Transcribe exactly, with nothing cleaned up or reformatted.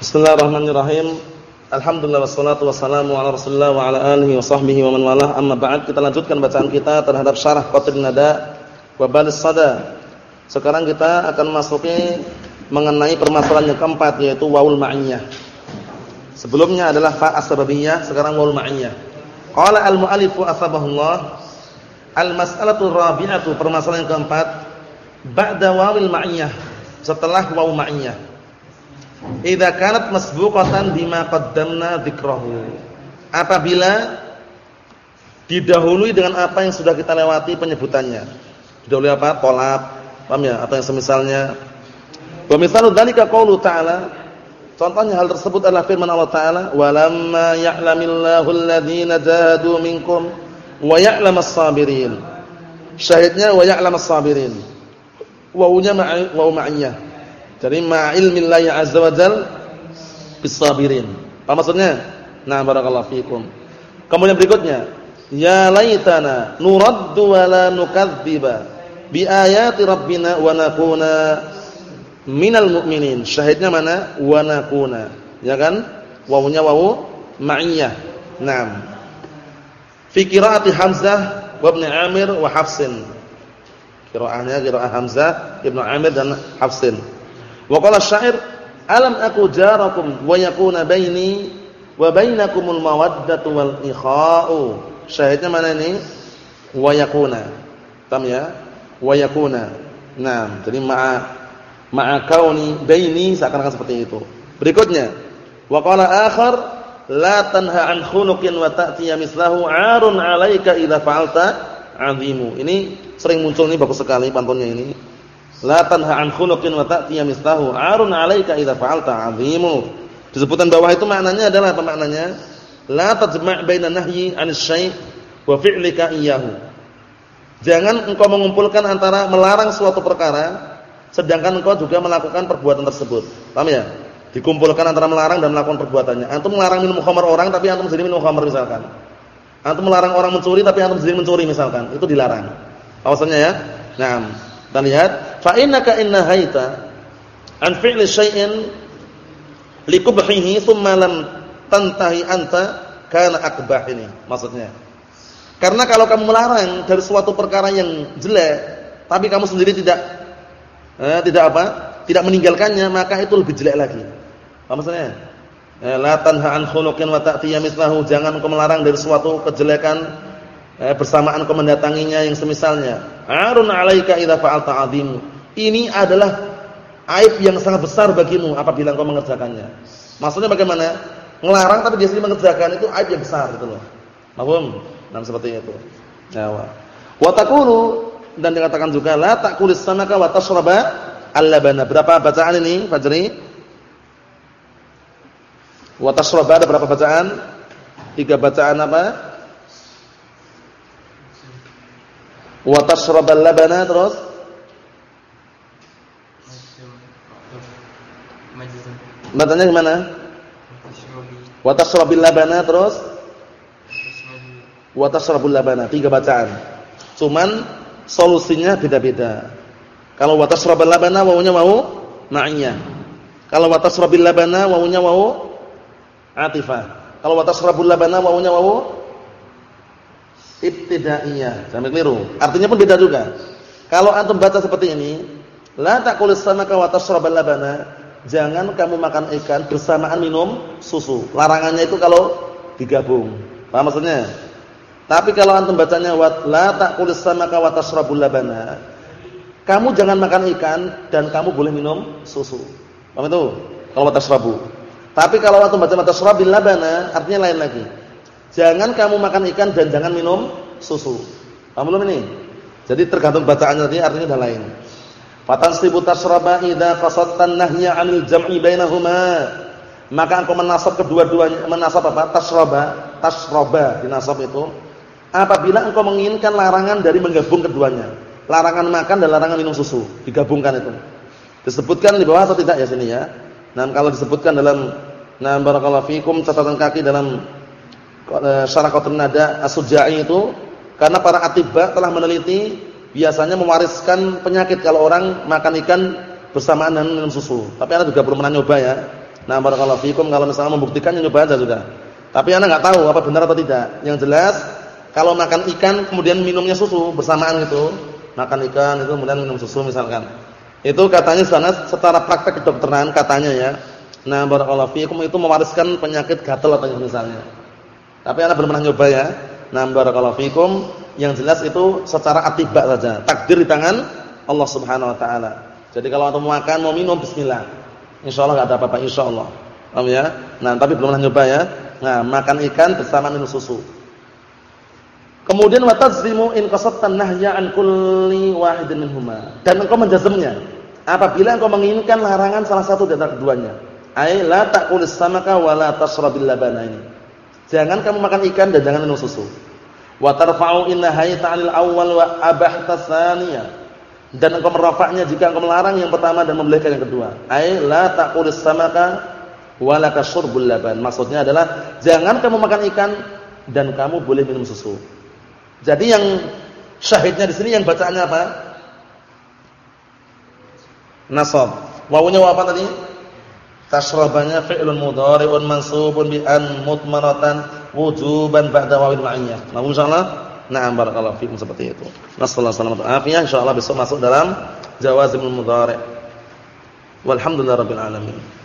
Bismillahirrahmanirrahim. Alhamdulillah wassalatu wassalamu ala Rasulillah wa ala alihi wa sahbihi wa man walah. Amma ba'd, kita lanjutkan bacaan kita terhadap syarah Qatrun Nada wa Balis Sada. Sekarang kita akan masuki mengenai permasalahan yang keempat, yaitu waul ma'iyah. Sebelumnya adalah fa as-sababiyah, sekarang waul ma'iyah. Qala al-mu'allifu asbahullah, al-mas'alatu rabi'atu, permasalahan yang keempat, ba'da wawil ma'iyah, setelah waul ma'iyah. Idza kanat masbuqatan bima qaddamna dzikrahu. Apabila didahului dengan apa yang sudah kita lewati penyebutannya. Didahului apa? Tolab, paham ya? Atau yang semisalnya. Wa misalu dzalika qaulu ta'ala. Contohnya hal tersebut adalah firman Allah Ta'ala, "Walamma ya'lamillahu alladhina jahadu minkum wa ya'lamas sabirin." Syahidnya wa ya'lamas sabirin. Wawunya wawu ma'iyah. Jadi ma'ilmillahi azza wa jal bisabirin. Apa maksudnya? Nah, barakallahu fikum. Kemudian berikutnya, ya laitana nuraddu wa la nukadziba bi ayati rabbina wa nakuna minal mu'minin. Syahidnya mana? Wa nakuna. Ya kan? Wawunya wawu ma'iyah. Naam. Fi qiraati Hamzah wa Ibnu Amir wa Hafsin. Qiraahnya qiraah Hamzah, Ibnu Amir dan Hafsin. Wa qala asy-syair, alam aku jarakum wa yakuna baini wa bainakumul mawaddatu wal ikha'u. Syahidnya mana ini? Wa yakuna. Paham ya? Wa yakuna. Nah, jadi ma'a ma'a kauni baini seakan-akan seperti itu. Berikutnya, wa qala akhar, la tanha an khuluqin wa ta'tiya mislahu 'arun 'alaika idza fa'alta 'azimu. Ini sering muncul, ini bagus sekali pantunnya ini. La tanha an khuluqin wa ta'tiya mislahu 'arun 'alaika idza fa'alta 'azimu. Disebutkan bawah itu maknanya adalah apa maknanya? La tajma' baina nahyi 'anil syai' wa fi'lika iyyahu. Jangan engkau mengumpulkan antara melarang suatu perkara sedangkan engkau juga melakukan perbuatan tersebut. Paham ya? Dikumpulkan antara melarang dan melakukan perbuatannya. Antum melarang minum khamar orang tapi antum sendiri minum khamar misalkan. Antum melarang orang mencuri tapi antum sendiri mencuri misalkan. Itu dilarang. Maksudnya ya? Naam. Kita lihat, fa innaka in nahaita an fi'li syai'in likubhihi thumma lam tantahi anta kana akbah. Ini maksudnya. Karena kalau kamu melarang dari suatu perkara yang jelek tapi kamu sendiri tidak eh, tidak apa? Tidak meninggalkannya, maka itu lebih jelek lagi. Apa maksudnya? Eh, la tanha an khuluqin wa ta'tiya mislahu, jangan engkau melarang dari suatu kejelekan Eh, bersamaan kau mendatanginya yang semisalnya. Arun 'alaika idza fa'alta 'azim. Ini adalah aib yang sangat besar bagimu apabila engkau mengerjakannya. Maksudnya bagaimana? Ngelarang tapi dia sendiri mengerjakan, itu aib yang besar gitu loh. Paham? Nah, seperti itu. Nah, wa taqulu, dan dikatakan juga la taqulis samaka wa tashraba al-labana. Berapa bacaan ini, Fajri? Wa tashraba ada berapa bacaan? Tiga bacaan apa? Wa tashrabal labana, terus bacanya gimana? Wa tashrabil labana, terus wa tashrabul labana. Tiga bacaan. Cuman solusinya beda-beda. Kalau wa tashrabal labana wawunya wawu ma'iyah. Kalau wa tashrabil labana wawunya wawu atifah. Kalau wa tashrabul labana wawunya wawu ibtidaiyah. Jangan keliru. Artinya pun beda juga. Kalau antum baca seperti ini, la taqulis samaka wa tashrabal labana, jangan kamu makan ikan bersamaan minum susu. Larangannya itu kalau digabung. Paham maksudnya? Tapi kalau antum bacanya wa la taqulis samaka wa tashrabul labana, kamu jangan makan ikan dan kamu boleh minum susu. Paham itu? Kalau wa tashrabu. Tapi kalau antum baca wa tashrabil labana, artinya lain lagi. Jangan kamu makan ikan dan jangan minum susu. Paham belum ini? Jadi tergantung bacaannya tadi, artinya sudah lain. Fatansibu tashraba idza qasadtan nahya 'anil jam'i bainahuma. Maka engkau menasab kedua-duanya, menasab apa? Tashraba, tashraba dinasab itu apabila engkau menginginkan larangan dari menggabung keduanya. Larangan makan dan larangan minum susu, digabungkan itu. Disebutkan di bawah atau tidak ya sini ya? Nah, kalau disebutkan dalam nah barakallahu fikum catatan kaki dalam Syarah Qatrun Nada As-Sujai itu, karena para atibba telah meneliti biasanya mewariskan penyakit kalau orang makan ikan bersamaan dengan minum susu. Tapi anda juga belum pernah nyoba ya. Nah, barakallahu fikum, kalau misalnya membuktikannya nyoba aja sudah. Tapi Anda enggak tahu apa benar atau tidak. Yang jelas kalau makan ikan kemudian minumnya susu bersamaan gitu. Makan ikan itu kemudian minum susu misalkan. Itu katanya sana secara praktek kedokteran katanya ya. Nah, barakallahu fikum itu mewariskan penyakit gatal atau misalnya. Tapi Anda belum pernah nyoba ya. Nah, barakallahu fikum, yang jelas itu secara atibak saja. Takdir di tangan Allah Subhanahu wa taala. Jadi kalau antum mau makan, mau minum, bismillah. Insyaallah enggak ada apa-apa insyaallah. Paham ya? Nah, tapi belum pernah nyoba ya. Nah, makan ikan bersama minum susu. Kemudian wa tazlimu in qasadtan nahya an kulli wahidin minhuma. Dan engkau menjazmnya apabila engkau menginginkan larangan salah satu dari keduanya. Ai la taqulis samaka wa la tashrabil labanaini. Jangan kamu makan ikan dan jangan minum susu. Wa tarfa'u in nahayta 'anil awwal wa abahta tsaniyah. Dan engkau merafa'nya jika engkau melarang yang pertama dan membolehkan yang kedua. Ai la taqulis samaka wa la tashurbul laban. Maksudnya adalah jangan kamu makan ikan dan kamu boleh minum susu. Jadi yang syahidnya di sini yang bacaannya apa? Nasab. Wawunya wa apa tadi? Tashrabanya fi'lun mudhari'un mansubun bi an mutmaratan wujuban ba'da wawil ma'iyah. Nah, insyaallah na'am barakallahu fikum seperti itu. Nasallahu alaihi wasallam. Insyaallah besok masuk dalam jawazimul mudhari'. Walhamdulillahirabbil alamin.